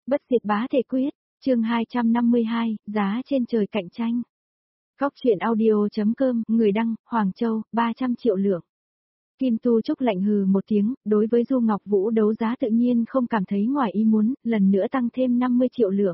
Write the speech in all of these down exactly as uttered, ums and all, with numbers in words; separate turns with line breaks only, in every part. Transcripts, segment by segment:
Bất diệt bá thể quyết, chương hai trăm năm mươi hai, giá trên trời cạnh tranh. Góc truyện audio.com, người đăng, Hoàng Châu, ba trăm triệu lượng. Kim Tu Trúc lạnh hừ một tiếng, đối với Du Ngọc Vũ đấu giá tự nhiên không cảm thấy ngoài ý muốn, lần nữa tăng thêm năm mươi triệu lượng.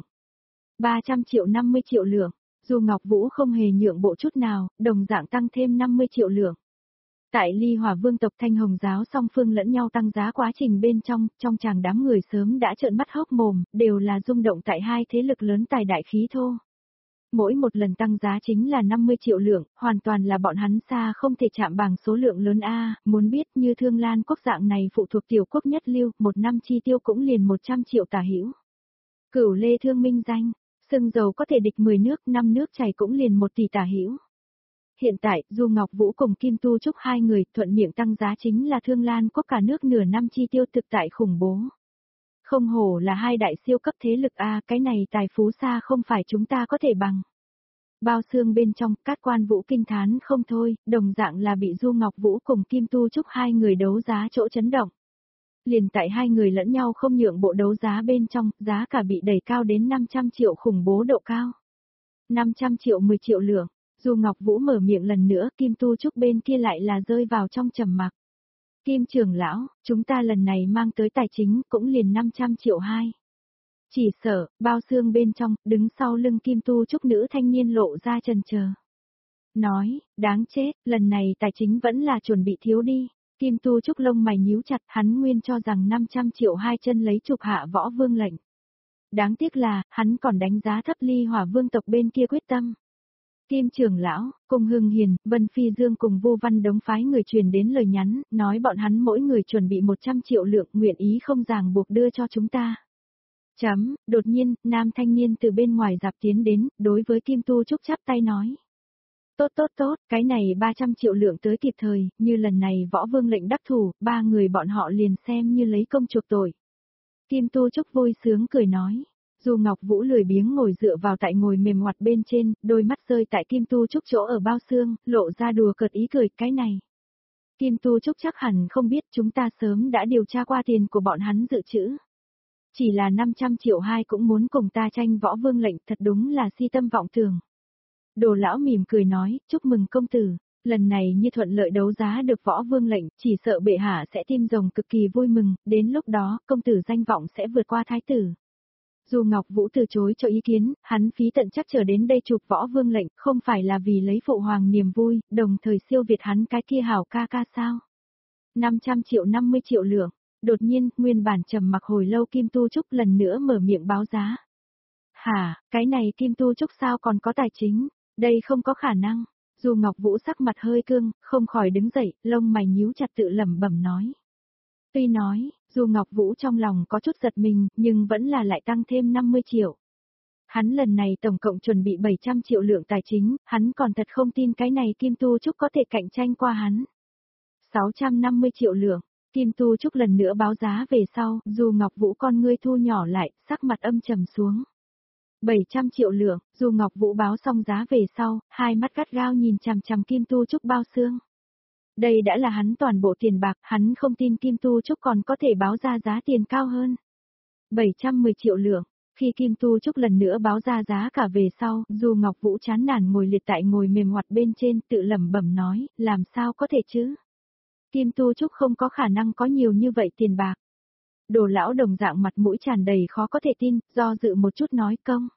ba trăm triệu năm mươi triệu lượng, Du Ngọc Vũ không hề nhượng bộ chút nào, đồng dạng tăng thêm năm mươi triệu lượng. Tại Ly Hỏa Vương tộc Thanh Hồng giáo song phương lẫn nhau tăng giá quá trình bên trong, trong chàng đám người sớm đã trợn mắt hốc mồm, đều là rung động tại hai thế lực lớn tài đại khí thô. Mỗi một lần tăng giá chính là năm mươi triệu lượng, hoàn toàn là bọn hắn xa không thể chạm bằng số lượng lớn A, muốn biết như Thương Lan quốc dạng này phụ thuộc tiểu quốc nhất lưu, một năm chi tiêu cũng liền một trăm triệu tả hữu. Cửu Lê Thương minh danh, sừng dầu có thể địch mười nước, năm nước chảy cũng liền một tỷ tả hữu. Hiện tại, Du Ngọc Vũ cùng Kim Tu Trúc hai người thuận miệng tăng giá chính là Thương Lan quốc cả nước nửa năm chi tiêu thực tại khủng bố. Không hổ là hai đại siêu cấp thế lực A, cái này tài phú xa không phải chúng ta có thể bằng. Bao xương bên trong, Cát Quan Vũ kinh thán không thôi, đồng dạng là bị Du Ngọc Vũ cùng Kim Tu Trúc hai người đấu giá chỗ chấn động. Liền tại hai người lẫn nhau không nhượng bộ đấu giá bên trong, giá cả bị đẩy cao đến năm trăm triệu khủng bố độ cao. năm trăm triệu mười triệu lượng. Du Ngọc Vũ mở miệng lần nữa, Kim Tu Trúc bên kia lại là rơi vào trong trầm mặc. Kim trưởng lão, chúng ta lần này mang tới tài chính cũng liền năm trăm triệu hai. Chỉ sợ, bao xương bên trong, đứng sau lưng Kim Tu Trúc nữ thanh niên lộ ra chần chờ. Nói, đáng chết, lần này tài chính vẫn là chuẩn bị thiếu đi. Kim Tu Trúc lông mày nhíu chặt, hắn nguyên cho rằng năm trăm triệu hai chân lấy trục hạ võ vương lệnh. Đáng tiếc là, hắn còn đánh giá thấp Ly Hỏa Vương tộc bên kia quyết tâm. Kim trưởng lão, cùng Hưng Hiền, Vân Phi Dương cùng Vô Văn Đống phái người truyền đến lời nhắn, nói bọn hắn mỗi người chuẩn bị một trăm triệu lượng, nguyện ý không ràng buộc đưa cho chúng ta. Chấm, đột nhiên, nam thanh niên từ bên ngoài dạp tiến đến, đối với Kim Tu Trúc chắp tay nói. Tốt tốt tốt, cái này ba trăm triệu lượng tới kịp thời, như lần này võ vương lệnh đắc thủ, ba người bọn họ liền xem như lấy công chuộc tội. Kim Tu Trúc vui sướng cười nói. Du Ngọc Vũ lười biếng ngồi dựa vào tại ngồi mềm ngoặt bên trên, đôi mắt rơi tại Kim Tu Trúc chỗ ở bao xương, lộ ra đùa cợt ý cười, cái này. Kim Tu Trúc chắc hẳn không biết chúng ta sớm đã điều tra qua tiền của bọn hắn dự trữ. Chỉ là năm trăm triệu hai cũng muốn cùng ta tranh võ vương lệnh, thật đúng là si tâm vọng tưởng. Đồ lão mỉm cười nói, chúc mừng công tử, lần này như thuận lợi đấu giá được võ vương lệnh, chỉ sợ bệ hạ sẽ tim rồng cực kỳ vui mừng, đến lúc đó, công tử danh vọng sẽ vượt qua thái tử. Du Ngọc Vũ từ chối cho ý kiến, hắn phí tận chắc trở đến đây chụp võ vương lệnh, không phải là vì lấy phụ hoàng niềm vui, đồng thời siêu việt hắn cái kia hảo ca ca sao. năm trăm triệu năm mươi triệu lượng, đột nhiên, nguyên bản trầm mặc hồi lâu Kim Tu Trúc lần nữa mở miệng báo giá. Hả, cái này Kim Tu Trúc sao còn có tài chính, đây không có khả năng. Du Ngọc Vũ sắc mặt hơi cương, không khỏi đứng dậy, lông mày nhíu chặt tự lẩm bẩm nói. Tuy nói, dù Ngọc Vũ trong lòng có chút giật mình, nhưng vẫn là lại tăng thêm năm mươi triệu. Hắn lần này tổng cộng chuẩn bị bảy trăm triệu lượng tài chính, hắn còn thật không tin cái này Kim Tu Trúc có thể cạnh tranh qua hắn. sáu trăm năm mươi triệu lượng, Kim Tu Trúc lần nữa báo giá về sau, dù Ngọc Vũ con ngươi thu nhỏ lại, sắc mặt âm trầm xuống. bảy trăm triệu lượng, dù Ngọc Vũ báo xong giá về sau, hai mắt gắt gao nhìn chằm chằm Kim Tu Trúc bao xương. Đây đã là hắn toàn bộ tiền bạc, hắn không tin Kim Tu Trúc còn có thể báo ra giá tiền cao hơn. bảy trăm mười triệu lượng, khi Kim Tu Trúc lần nữa báo ra giá cả về sau, dù Ngọc Vũ chán nản ngồi liệt tại ngồi mềm ngoặt bên trên tự lẩm bẩm nói, làm sao có thể chứ? Kim Tu Trúc không có khả năng có nhiều như vậy tiền bạc. Đồ lão đồng dạng mặt mũi tràn đầy khó có thể tin, do dự một chút nói công.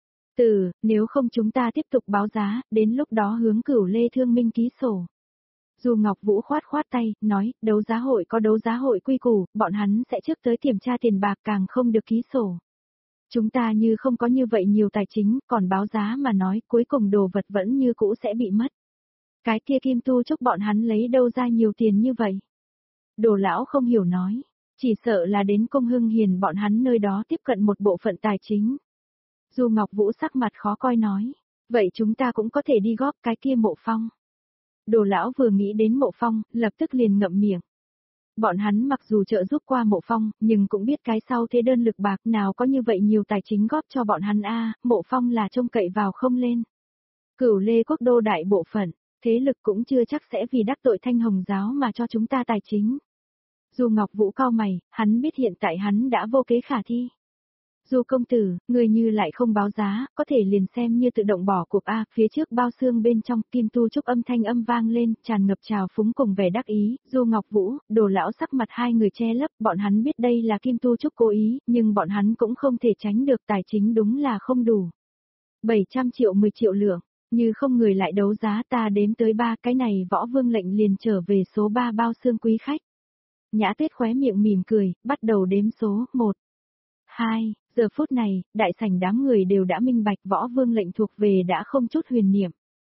Từ, nếu không chúng ta tiếp tục báo giá, đến lúc đó hướng Cửu Lê Thương minh ký sổ. Dù Ngọc Vũ khoát khoát tay, nói, đấu giá hội có đấu giá hội quy củ, bọn hắn sẽ trước tới kiểm tra tiền bạc càng không được ký sổ. Chúng ta như không có như vậy nhiều tài chính, còn báo giá mà nói, cuối cùng đồ vật vẫn như cũ sẽ bị mất. Cái kia Kim Tu Trúc bọn hắn lấy đâu ra nhiều tiền như vậy? Đồ lão không hiểu nói, chỉ sợ là đến Công Hưng Hiền bọn hắn nơi đó tiếp cận một bộ phận tài chính. Dù Ngọc Vũ sắc mặt khó coi nói, vậy chúng ta cũng có thể đi góp cái kia Mộ Phong. Đồ lão vừa nghĩ đến Mộ Phong, lập tức liền ngậm miệng. Bọn hắn mặc dù trợ giúp qua Mộ Phong, nhưng cũng biết cái sau thế đơn lực bạc nào có như vậy nhiều tài chính góp cho bọn hắn a, Mộ Phong là trông cậy vào không lên. Cửu Lê quốc đô đại bộ phận, thế lực cũng chưa chắc sẽ vì đắc tội Thanh Hồng giáo mà cho chúng ta tài chính. Dù Ngọc Vũ cau mày, hắn biết hiện tại hắn đã vô kế khả thi. Du công tử, người như lại không báo giá, có thể liền xem như tự động bỏ cuộc a, phía trước bao xương bên trong, Kim Tu Trúc âm thanh âm vang lên, tràn ngập trào phúng cùng vẻ đắc ý, Du Ngọc Vũ, Đồ lão sắc mặt hai người che lấp, bọn hắn biết đây là Kim Tu Trúc cố ý, nhưng bọn hắn cũng không thể tránh được tài chính đúng là không đủ. bảy trăm triệu mười triệu lượng, như không người lại đấu giá ta đếm tới ba, cái này Võ Vương lệnh liền trở về số ba bao xương quý khách. Nhã Tuyết khóe miệng mỉm cười, bắt đầu đếm số, một, hai, giờ phút này, đại sảnh đám người đều đã minh bạch Võ Vương lệnh thuộc về đã không chút huyền niệm.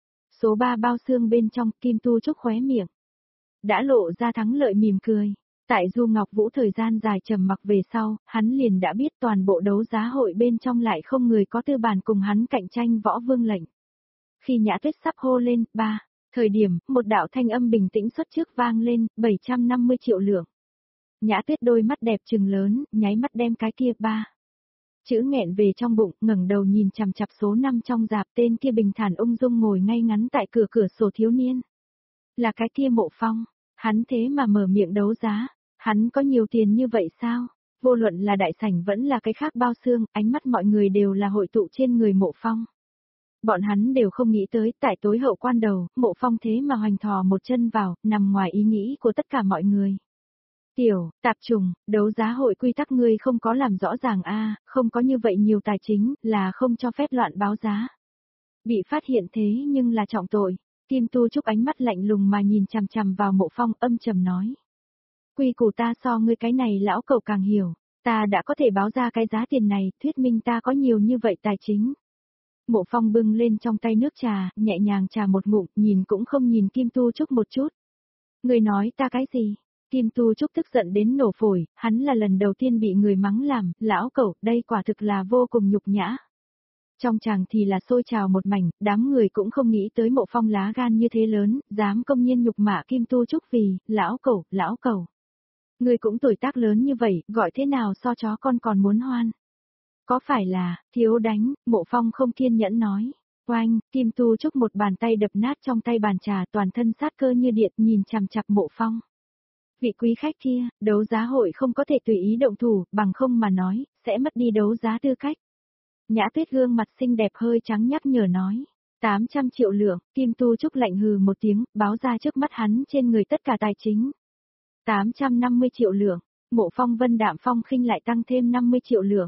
Số ba bao xương bên trong, Kim Tu Trúc khóe miệng. Đã lộ ra thắng lợi mỉm cười. Tại Du Ngọc Vũ thời gian dài trầm mặc về sau, hắn liền đã biết toàn bộ đấu giá hội bên trong lại không người có tư bản cùng hắn cạnh tranh Võ Vương lệnh. Khi Nhã Tuyết sắp hô lên, ba, thời điểm, một đạo thanh âm bình tĩnh xuất trước vang lên, bảy trăm năm mươi triệu lượng. Nhã Tuyết đôi mắt đẹp trừng lớn, nháy mắt đem cái kia ba chữ nghẹn về trong bụng, ngẩng đầu nhìn chằm chằm số năm trong dạp, tên kia bình thản ung dung ngồi ngay ngắn tại cửa cửa sổ thiếu niên. Là cái kia Mộ Phong, hắn thế mà mở miệng đấu giá, hắn có nhiều tiền như vậy sao? Vô luận là đại sảnh vẫn là cái khác bao xương, ánh mắt mọi người đều là hội tụ trên người Mộ Phong. Bọn hắn đều không nghĩ tới, tại tối hậu quan đầu, Mộ Phong thế mà hoành thò một chân vào, nằm ngoài ý nghĩ của tất cả mọi người. Tiểu, tạp trùng, đấu giá hội quy tắc ngươi không có làm rõ ràng a, không có như vậy nhiều tài chính, là không cho phép loạn báo giá. Bị phát hiện thế nhưng là trọng tội, Kim Tu Trúc ánh mắt lạnh lùng mà nhìn chằm chằm vào Mộ Phong, âm trầm nói. Quy củ ta so ngươi cái này lão cẩu càng hiểu, ta đã có thể báo ra cái giá tiền này, thuyết minh ta có nhiều như vậy tài chính. Mộ Phong bưng lên trong tay nước trà, nhẹ nhàng trà một ngụm, nhìn cũng không nhìn Kim Tu Trúc một chút. Ngươi nói ta cái gì? Kim Tu Trúc tức giận đến nổ phổi, hắn là lần đầu tiên bị người mắng làm, lão cẩu, đây quả thực là vô cùng nhục nhã. Trong chàng thì là xôi trào một mảnh, đám người cũng không nghĩ tới Mộ Phong lá gan như thế lớn, dám công nhiên nhục mạ Kim Tu Trúc vì, lão cẩu, lão cẩu. Người cũng tuổi tác lớn như vậy, gọi thế nào so chó con còn muốn hoan. Có phải là, thiếu đánh, Mộ Phong không kiên nhẫn nói. Oanh, Kim Tu Trúc một bàn tay đập nát trong tay bàn trà, toàn thân sát cơ như điện, nhìn chằm chằm Mộ Phong. Vị quý khách kia, đấu giá hội không có thể tùy ý động thủ, bằng không mà nói, sẽ mất đi đấu giá tư cách. Nhã Tuyết gương mặt xinh đẹp hơi trắng nhắc nhở nói. tám trăm triệu lượng, Kim Tu Trúc lạnh hừ một tiếng, báo ra trước mắt hắn trên người tất cả tài chính. tám trăm năm mươi triệu lượng, Mộ Phong Vân đạm phong khinh lại tăng thêm năm mươi triệu lượng.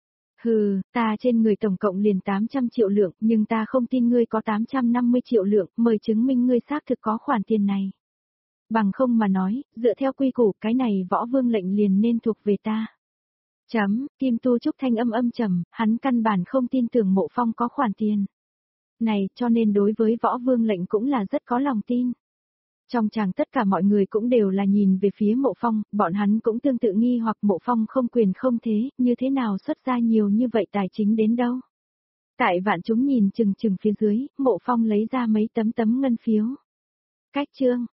Hừ, ta trên người tổng cộng liền tám trăm triệu lượng, nhưng ta không tin ngươi có tám trăm năm mươi triệu lượng, mời chứng minh ngươi xác thực có khoản tiền này. Bằng không mà nói, dựa theo quy củ, cái này Võ Vương lệnh liền nên thuộc về ta. Chấm, Kim Tu Trúc thanh âm âm trầm, hắn căn bản không tin tưởng Mộ Phong có khoản tiền này, cho nên đối với Võ Vương lệnh cũng là rất có lòng tin. Trong chàng tất cả mọi người cũng đều là nhìn về phía Mộ Phong, bọn hắn cũng tương tự nghi hoặc Mộ Phong không quyền không thế, như thế nào xuất ra nhiều như vậy tài chính đến đâu. Tại vạn chúng nhìn chừng chừng phía dưới, Mộ Phong lấy ra mấy tấm tấm ngân phiếu. Cách chương,